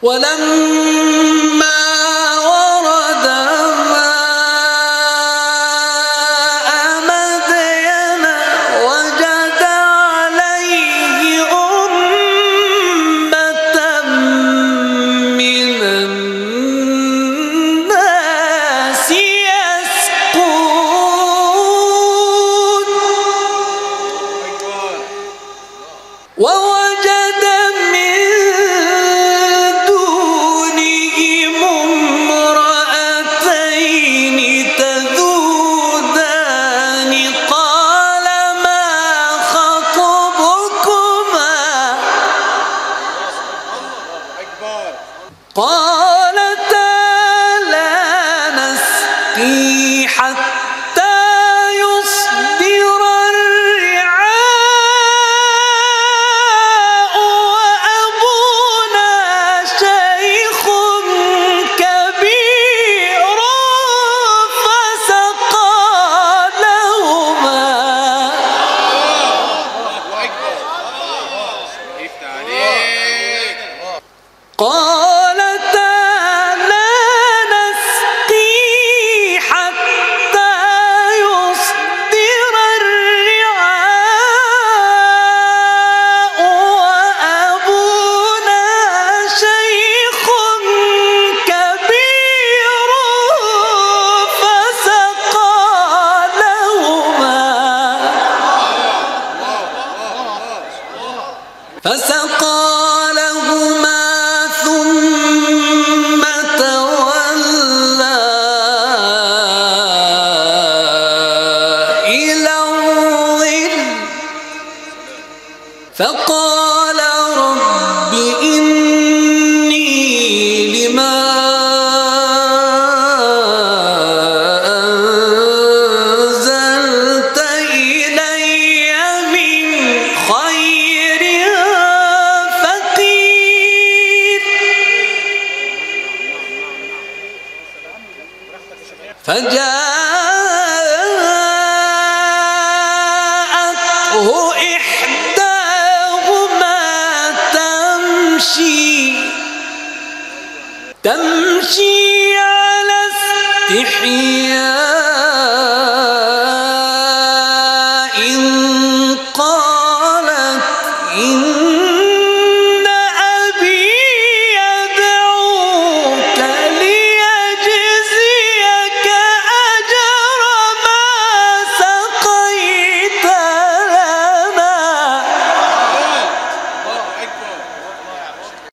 ولما ورد ماء مدين وجد عليه أمة من الناس يسقون ووجد من دونهم امرأتين تذودان قال ما خطبكما قالتا لا نسقي حتى يصدر الرعاء وأبونا شيخ كبير فسقى لهما قالتا لا نسقي حتى يصدر الرعاء وأبونا شيخ كبير فسقى لهما ثم تولى إلى الظل فقال رب إني لما أنزلت إلي من خير فقير فجاءته إحداهما تمشي على استحياء